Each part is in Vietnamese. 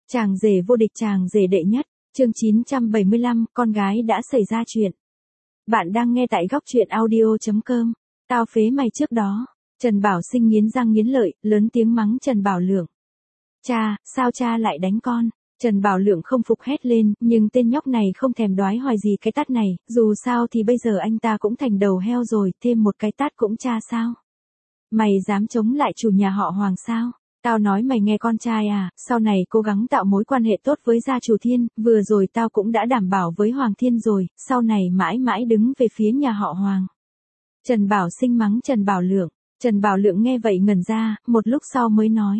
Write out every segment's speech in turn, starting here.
Chàng rể vô địch, chàng rể đệ nhất, chương 975, con gái đã xảy ra chuyện. Bạn đang nghe tại góc truyện audio.com. Tao phế mày trước đó. Trần Bảo Sinh nghiến răng nghiến lợi, lớn tiếng mắng Trần Bảo Lượng. Cha, sao cha lại đánh con? Trần Bảo Lượng không phục hét lên, nhưng tên nhóc này không thèm đoái hoài gì cái tát này, dù sao thì bây giờ anh ta cũng thành đầu heo rồi, thêm một cái tát cũng cha sao? Mày dám chống lại chủ nhà họ Hoàng sao? Tao nói mày nghe con trai à, sau này cố gắng tạo mối quan hệ tốt với gia chủ Thiên, vừa rồi tao cũng đã đảm bảo với Hoàng Thiên rồi, sau này mãi mãi đứng về phía nhà họ Hoàng. Trần Bảo Sinh mắng Trần Bảo Lượng. Trần Bảo Lượng nghe vậy ngẩn ra, một lúc sau mới nói.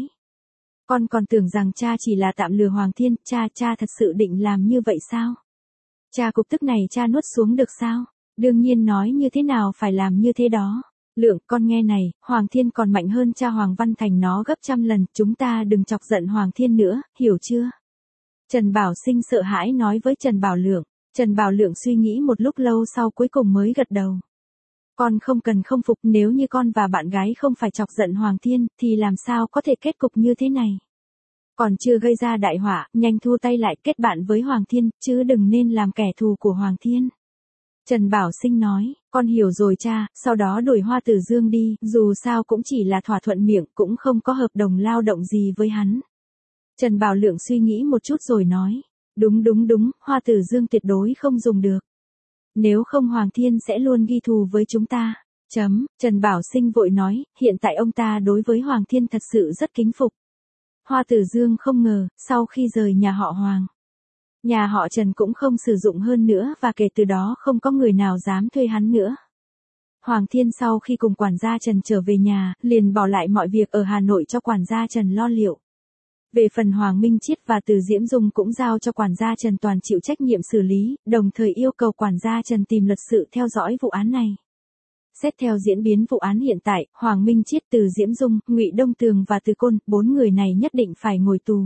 Con còn tưởng rằng cha chỉ là tạm lừa Hoàng Thiên, cha thật sự định làm như vậy sao? Cha cục tức này cha nuốt xuống được sao? Đương nhiên nói như thế nào phải làm như thế đó. Lượng, con nghe này, Hoàng Thiên còn mạnh hơn cha Hoàng Văn Thành nó gấp trăm lần, chúng ta đừng chọc giận Hoàng Thiên nữa, hiểu chưa? Trần Bảo Sinh sợ hãi nói với Trần Bảo Lượng. Trần Bảo Lượng suy nghĩ một lúc lâu sau cuối cùng mới gật đầu. Con không cần không phục, nếu như con và bạn gái không phải chọc giận Hoàng Thiên, thì làm sao có thể kết cục như thế này? Còn chưa gây ra đại họa, nhanh thu tay lại kết bạn với Hoàng Thiên, chứ đừng nên làm kẻ thù của Hoàng Thiên. Trần Bảo Sinh nói, con hiểu rồi cha, sau đó đuổi Hoa Tử Dương đi, dù sao cũng chỉ là thỏa thuận miệng, cũng không có hợp đồng lao động gì với hắn. Trần Bảo Lượng suy nghĩ một chút rồi nói, đúng, Hoa Tử Dương tuyệt đối không dùng được. Nếu không Hoàng Thiên sẽ luôn ghi thù với chúng ta. Trần Bảo Sinh vội nói, hiện tại ông ta đối với Hoàng Thiên thật sự rất kính phục. Hoa Tử Dương không ngờ, sau khi rời nhà họ Hoàng, nhà họ Trần cũng không sử dụng hơn nữa và kể từ đó không có người nào dám thuê hắn nữa. Hoàng Thiên sau khi cùng quản gia Trần trở về nhà, liền bỏ lại mọi việc ở Hà Nội cho quản gia Trần lo liệu. Về phần Hoàng Minh Chiết và Từ Diễm Dung cũng giao cho quản gia Trần toàn chịu trách nhiệm xử lý, đồng thời yêu cầu quản gia Trần tìm luật sự theo dõi vụ án này. Xét theo diễn biến vụ án hiện tại, Hoàng Minh Chiết, Từ Diễm Dung, Ngụy Đông Tường và Từ Côn, 4 người này nhất định phải ngồi tù.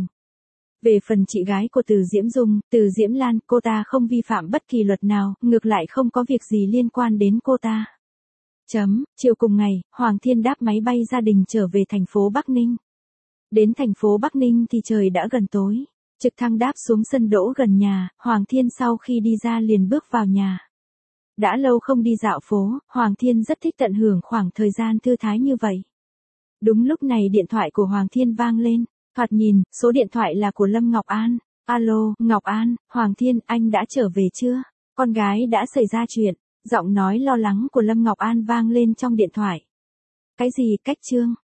Về phần chị gái của Từ Diễm Dung, Từ Diễm Lan, cô ta không vi phạm bất kỳ luật nào, ngược lại không có việc gì liên quan đến cô ta. Chiều cùng ngày, Hoàng Thiên đáp máy bay gia đình trở về thành phố Bắc Ninh. Đến thành phố Bắc Ninh thì trời đã gần tối. Trực thăng đáp xuống sân đỗ gần nhà, Hoàng Thiên sau khi đi ra liền bước vào nhà. Đã lâu không đi dạo phố, Hoàng Thiên rất thích tận hưởng khoảng thời gian thư thái như vậy. Đúng lúc này điện thoại của Hoàng Thiên vang lên. Thoạt nhìn, số điện thoại là của Lâm Ngọc An. Alo, Ngọc An, Hoàng Thiên, anh đã trở về chưa? Con gái đã xảy ra chuyện. Giọng nói lo lắng của Lâm Ngọc An vang lên trong điện thoại. Cái gì, cách Trương?